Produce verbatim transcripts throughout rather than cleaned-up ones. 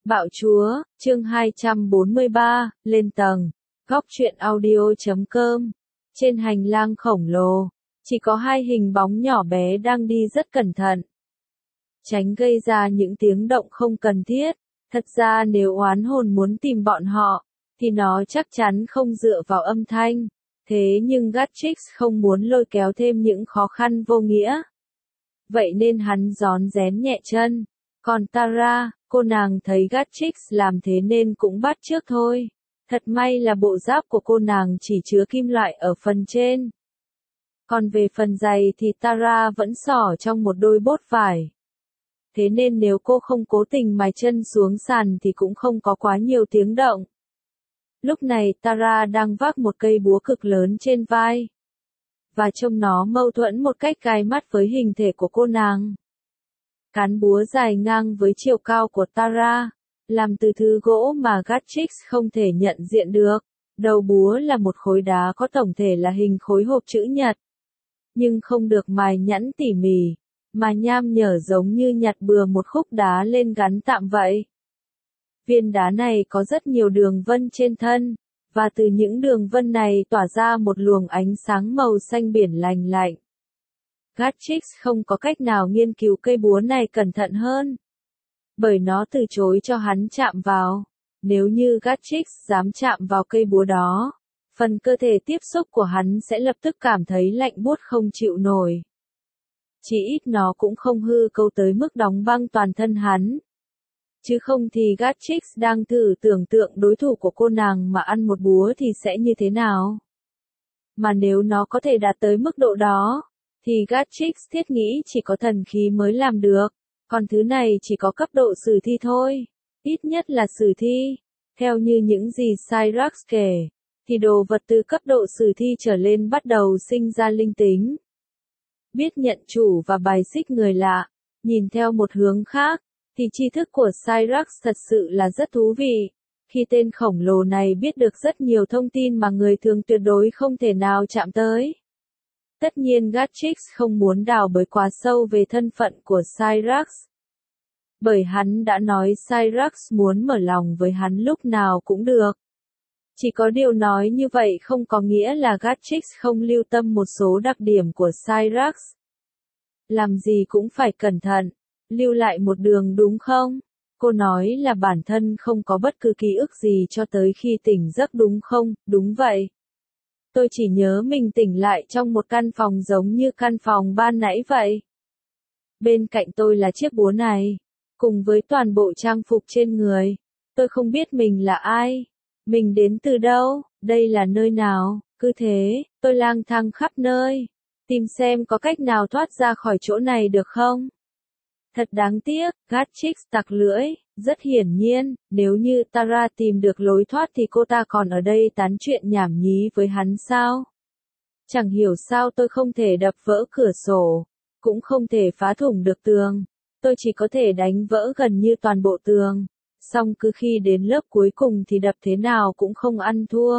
Bạo chúa, chương hai trăm bốn mươi ba, lên tầng. Góc truyện audio chấm com. Trên hành lang khổng lồ, chỉ có hai hình bóng nhỏ bé đang đi rất cẩn thận, tránh gây ra những tiếng động không cần thiết. Thật ra nếu oán hồn muốn tìm bọn họ, thì nó chắc chắn không dựa vào âm thanh. Thế nhưng Gatrix không muốn lôi kéo thêm những khó khăn vô nghĩa. Vậy nên hắn rón rén nhẹ chân. Còn Tara, cô nàng thấy Gatrix làm thế nên cũng bắt chước thôi. Thật may là bộ giáp của cô nàng chỉ chứa kim loại ở phần trên. Còn về phần giày thì Tara vẫn xỏ trong một đôi bốt vải. Thế nên nếu cô không cố tình mài chân xuống sàn thì cũng không có quá nhiều tiếng động. Lúc này Tara đang vác một cây búa cực lớn trên vai. Và trông nó mâu thuẫn một cách gai mắt với hình thể của cô nàng. Cán búa dài ngang với chiều cao của Tara, làm từ thứ gỗ mà Gatrix không thể nhận diện được. Đầu búa là một khối đá có tổng thể là hình khối hộp chữ nhật. Nhưng không được mài nhẵn tỉ mỉ, mà nham nhở giống như nhặt bừa một khúc đá lên gắn tạm vậy. Viên đá này có rất nhiều đường vân trên thân, và từ những đường vân này tỏa ra một luồng ánh sáng màu xanh biển lành lạnh. Gatrix không có cách nào nghiên cứu cây búa này cẩn thận hơn, bởi nó từ chối cho hắn chạm vào. Nếu như Gatrix dám chạm vào cây búa đó, phần cơ thể tiếp xúc của hắn sẽ lập tức cảm thấy lạnh buốt không chịu nổi. Chỉ ít nó cũng không hư câu tới mức đóng băng toàn thân hắn. Chứ không thì Gatrix đang thử tưởng tượng đối thủ của cô nàng mà ăn một búa thì sẽ như thế nào. Mà nếu nó có thể đạt tới mức độ đó, thì Gatrix thiết nghĩ chỉ có thần khí mới làm được, còn thứ này chỉ có cấp độ sử thi thôi, ít nhất là sử thi. Theo như những gì Cyrax kể, thì đồ vật từ cấp độ sử thi trở lên bắt đầu sinh ra linh tính, biết nhận chủ và bài xích người lạ. Nhìn theo một hướng khác, thì tri thức của Cyrax thật sự là rất thú vị, khi tên khổng lồ này biết được rất nhiều thông tin mà người thường tuyệt đối không thể nào chạm tới. Tất nhiên Gatrix không muốn đào bới quá sâu về thân phận của Cyrax, bởi hắn đã nói Cyrax muốn mở lòng với hắn lúc nào cũng được. Chỉ có điều nói như vậy không có nghĩa là Gatrix không lưu tâm một số đặc điểm của Cyrax. Làm gì cũng phải cẩn thận, lưu lại một đường đúng không? Cô nói là bản thân không có bất cứ ký ức gì cho tới khi tỉnh giấc đúng không? Đúng vậy. Tôi chỉ nhớ mình tỉnh lại trong một căn phòng giống như căn phòng ban nãy vậy. Bên cạnh tôi là chiếc búa này, cùng với toàn bộ trang phục trên người. Tôi không biết mình là ai, mình đến từ đâu, đây là nơi nào. Cứ thế, tôi lang thang khắp nơi, tìm xem có cách nào thoát ra khỏi chỗ này được không. Thật đáng tiếc, Gatrix tặc lưỡi. Rất hiển nhiên, nếu như Tara tìm được lối thoát thì cô ta còn ở đây tán chuyện nhảm nhí với hắn sao? Chẳng hiểu sao tôi không thể đập vỡ cửa sổ, cũng không thể phá thủng được tường. Tôi chỉ có thể đánh vỡ gần như toàn bộ tường. Xong cứ khi đến lớp cuối cùng thì đập thế nào cũng không ăn thua.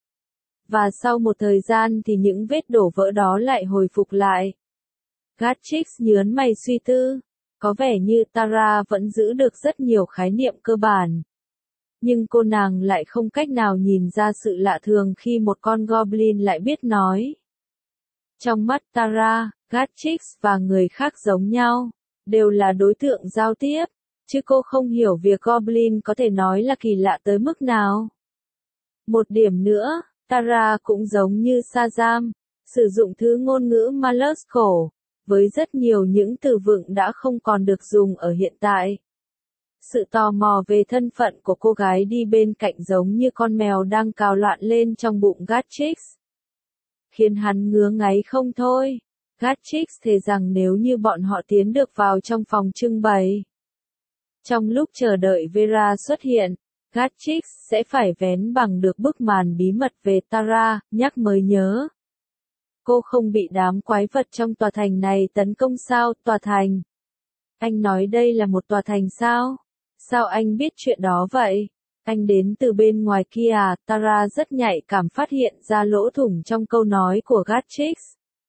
Và sau một thời gian thì những vết đổ vỡ đó lại hồi phục lại. Gatrix nhớn mày suy tư. Có vẻ như Tara vẫn giữ được rất nhiều khái niệm cơ bản. Nhưng cô nàng lại không cách nào nhìn ra sự lạ thường khi một con Goblin lại biết nói. Trong mắt Tara, Gatrix và người khác giống nhau, đều là đối tượng giao tiếp, chứ cô không hiểu việc Goblin có thể nói là kỳ lạ tới mức nào. Một điểm nữa, Tara cũng giống như Shazam, sử dụng thứ ngôn ngữ Malus cổ, với rất nhiều những từ vựng đã không còn được dùng ở hiện tại. Sự tò mò về thân phận của cô gái đi bên cạnh giống như con mèo đang cào loạn lên trong bụng Gatrix, khiến hắn ngứa ngáy không thôi. Gatrix thề rằng nếu như bọn họ tiến được vào trong phòng trưng bày, trong lúc chờ đợi Vera xuất hiện, Gatrix sẽ phải vén bằng được bức màn bí mật về Tara. Nhắc mới nhớ, cô không bị đám quái vật trong tòa thành này tấn công sao? Tòa thành? Anh nói đây là một tòa thành sao? Sao anh biết chuyện đó vậy? Anh đến từ bên ngoài kia à? Tara rất nhạy cảm phát hiện ra lỗ thủng trong câu nói của Gatrix.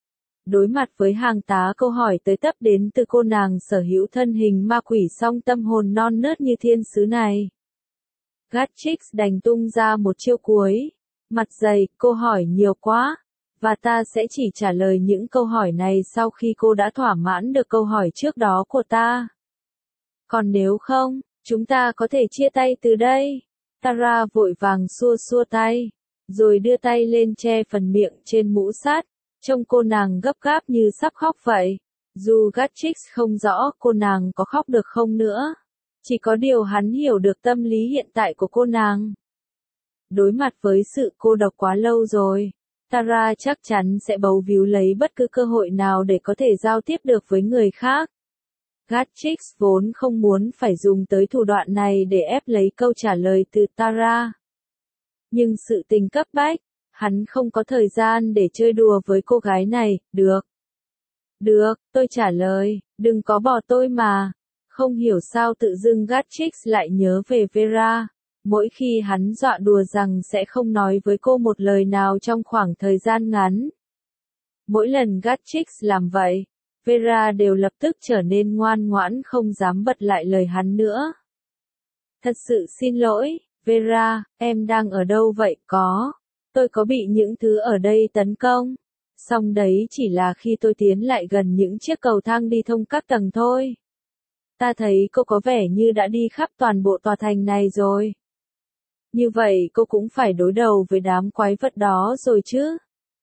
Đối mặt với hàng tá câu hỏi tới tấp đến từ cô nàng sở hữu thân hình ma quỷ song tâm hồn non nớt như thiên sứ này, Gatchix đành tung ra một chiêu cuối. Mặt dày, cô hỏi nhiều quá, và ta sẽ chỉ trả lời những câu hỏi này sau khi cô đã thỏa mãn được câu hỏi trước đó của ta. Còn nếu không, chúng ta có thể chia tay từ đây. Tara vội vàng xua xua tay, rồi đưa tay lên che phần miệng trên mũ sắt, trông cô nàng gấp gáp như sắp khóc vậy. Dù Gatchix không rõ cô nàng có khóc được không nữa, chỉ có điều hắn hiểu được tâm lý hiện tại của cô nàng. Đối mặt với sự cô độc quá lâu rồi, Tara chắc chắn sẽ bấu víu lấy bất cứ cơ hội nào để có thể giao tiếp được với người khác. Gatchix vốn không muốn phải dùng tới thủ đoạn này để ép lấy câu trả lời từ Tara. Nhưng sự tình cấp bách, hắn không có thời gian để chơi đùa với cô gái này. Được. Được, tôi trả lời, đừng có bỏ tôi mà. Không hiểu sao tự dưng Gatchix lại nhớ về Vera. Mỗi khi hắn dọa đùa rằng sẽ không nói với cô một lời nào trong khoảng thời gian ngắn. Mỗi lần Gatchix làm vậy, Vera đều lập tức trở nên ngoan ngoãn không dám bật lại lời hắn nữa. Thật sự xin lỗi, Vera, em đang ở đâu vậy? Có, tôi có bị những thứ ở đây tấn công. Song đấy chỉ là khi tôi tiến lại gần những chiếc cầu thang đi thông các tầng thôi. Ta thấy cô có vẻ như đã đi khắp toàn bộ tòa thành này rồi. Như vậy cô cũng phải đối đầu với đám quái vật đó rồi chứ?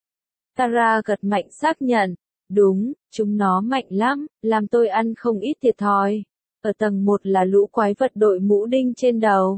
Tara gật mạnh xác nhận. Đúng, chúng nó mạnh lắm, làm tôi ăn không ít thiệt thòi. Ở tầng một là lũ quái vật đội mũ đinh trên đầu.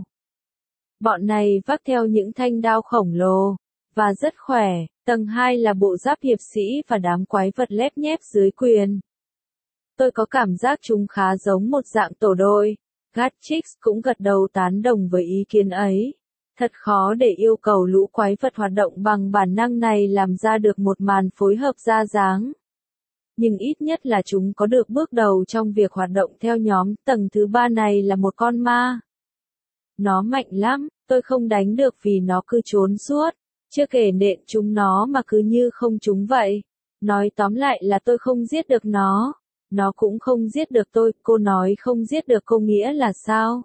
Bọn này vác theo những thanh đao khổng lồ, và rất khỏe. Tầng hai là bộ giáp hiệp sĩ và đám quái vật lép nhép dưới quyền. Tôi có cảm giác chúng khá giống một dạng tổ đội. Gatchix cũng gật đầu tán đồng với ý kiến ấy. Thật khó để yêu cầu lũ quái vật hoạt động bằng bản năng này làm ra được một màn phối hợp ra dáng. Nhưng ít nhất là chúng có được bước đầu trong việc hoạt động theo nhóm. Tầng thứ ba này là một con ma. Nó mạnh lắm, tôi không đánh được vì nó cứ trốn suốt. Chưa kể nện chúng nó mà cứ như không chúng vậy. Nói tóm lại là tôi không giết được nó. Nó cũng không giết được tôi. Cô nói không giết được cô nghĩa là sao?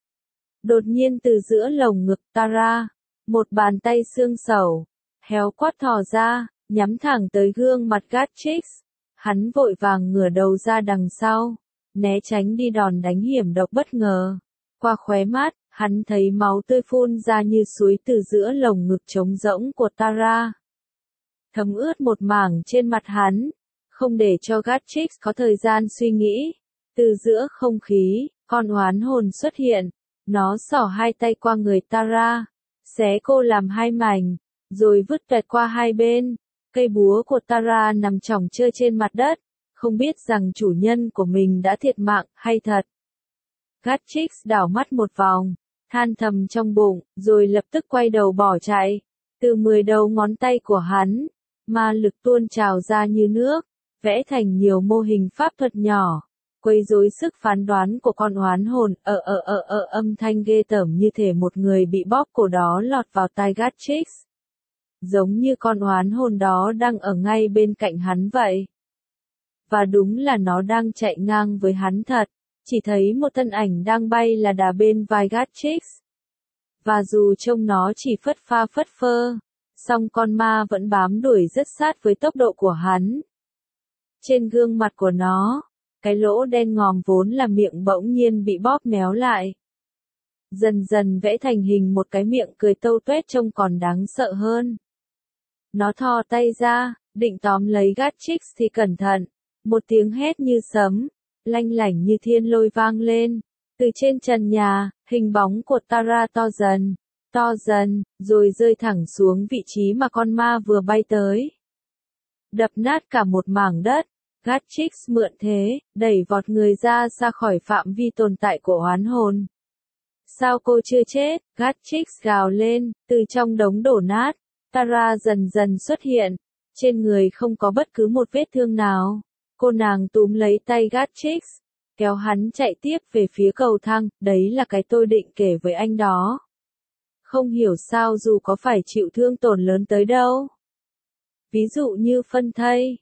Đột nhiên từ giữa lồng ngực Tara, một bàn tay xương sầu, héo quắt thò ra, nhắm thẳng tới gương mặt Gatchix. Hắn vội vàng ngửa đầu ra đằng sau, né tránh đi đòn đánh hiểm độc bất ngờ. Qua khóe mắt, hắn thấy máu tươi phun ra như suối từ giữa lồng ngực trống rỗng của Tara. Thấm ướt một mảng trên mặt hắn, không để cho Gatchix có thời gian suy nghĩ. Từ giữa không khí, con oán hồn xuất hiện. Nó xỏ hai tay qua người Tara, xé cô làm hai mảnh, rồi vứt tuẹt qua hai bên. Cây búa của Tara nằm chỏng chơ trên mặt đất, không biết rằng chủ nhân của mình đã thiệt mạng hay thật. Gatchix đảo mắt một vòng, than thầm trong bụng, rồi lập tức quay đầu bỏ chạy. Từ mười đầu ngón tay của hắn, ma lực tuôn trào ra như nước, vẽ thành nhiều mô hình pháp thuật nhỏ. Quấy rối sức phán đoán của con oán hồn, ờ ờ ờ ờ âm thanh ghê tởm như thể một người bị bóp cổ đó lọt vào tai Gatchix. Giống như con oán hồn đó đang ở ngay bên cạnh hắn vậy. Và đúng là nó đang chạy ngang với hắn thật, chỉ thấy một thân ảnh đang bay là đà bên vai Gatchix. Và dù trông nó chỉ phất pha phất phơ, song con ma vẫn bám đuổi rất sát với tốc độ của hắn. Trên gương mặt của nó, cái lỗ đen ngòm vốn là miệng bỗng nhiên bị bóp méo lại. Dần dần vẽ thành hình một cái miệng cười tâu tuét trông còn đáng sợ hơn. Nó thò tay ra, định tóm lấy Gatchix thì cẩn thận. Một tiếng hét như sấm, lanh lảnh như thiên lôi vang lên. Từ trên trần nhà, hình bóng của Tara to dần, to dần, rồi rơi thẳng xuống vị trí mà con ma vừa bay tới. Đập nát cả một mảng đất. Gatchix mượn thế, đẩy vọt người ra xa khỏi phạm vi tồn tại của oán hồn. Sao cô chưa chết? Gatchix gào lên, từ trong đống đổ nát. Tara dần dần xuất hiện. Trên người không có bất cứ một vết thương nào. Cô nàng túm lấy tay Gatchix, kéo hắn chạy tiếp về phía cầu thang. Đấy là cái tôi định kể với anh đó. Không hiểu sao dù có phải chịu thương tổn lớn tới đâu. Ví dụ như phân thây.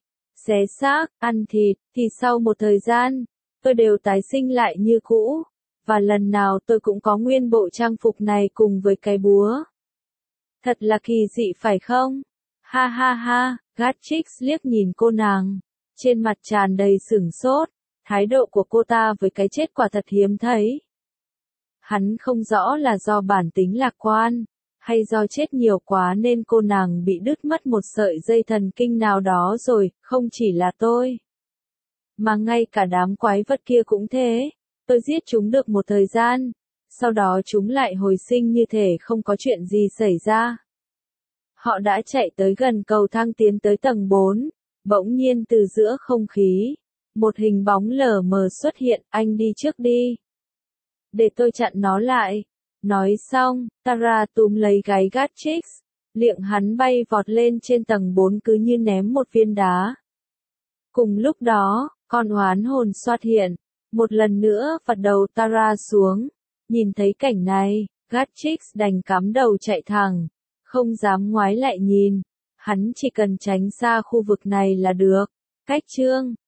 xé xác, ăn thịt, thì sau một thời gian, tôi đều tái sinh lại như cũ, và lần nào tôi cũng có nguyên bộ trang phục này cùng với cái búa. Thật là kỳ dị phải không? Ha ha ha, Gatchix liếc nhìn cô nàng, trên mặt tràn đầy sửng sốt, thái độ của cô ta với cái chết quả thật hiếm thấy. Hắn không rõ là do bản tính lạc quan, hay do chết nhiều quá nên cô nàng bị đứt mất một sợi dây thần kinh nào đó rồi, không chỉ là tôi. Mà ngay cả đám quái vật kia cũng thế, tôi giết chúng được một thời gian, sau đó chúng lại hồi sinh như thể không có chuyện gì xảy ra. Họ đã chạy tới gần cầu thang tiến tới tầng bốn, bỗng nhiên từ giữa không khí, một hình bóng lờ mờ xuất hiện, anh đi trước đi. Để tôi chặn nó lại. Nói xong, Tara túm lấy gáy Gatchix, liệng hắn bay vọt lên trên tầng bốn cứ như ném một viên đá. Cùng lúc đó, con oán hồn xuất hiện, một lần nữa vặt đầu Tara xuống. Nhìn thấy cảnh này, Gatchix đành cắm đầu chạy thẳng, không dám ngoái lại nhìn. Hắn chỉ cần tránh xa khu vực này là được. Cách chương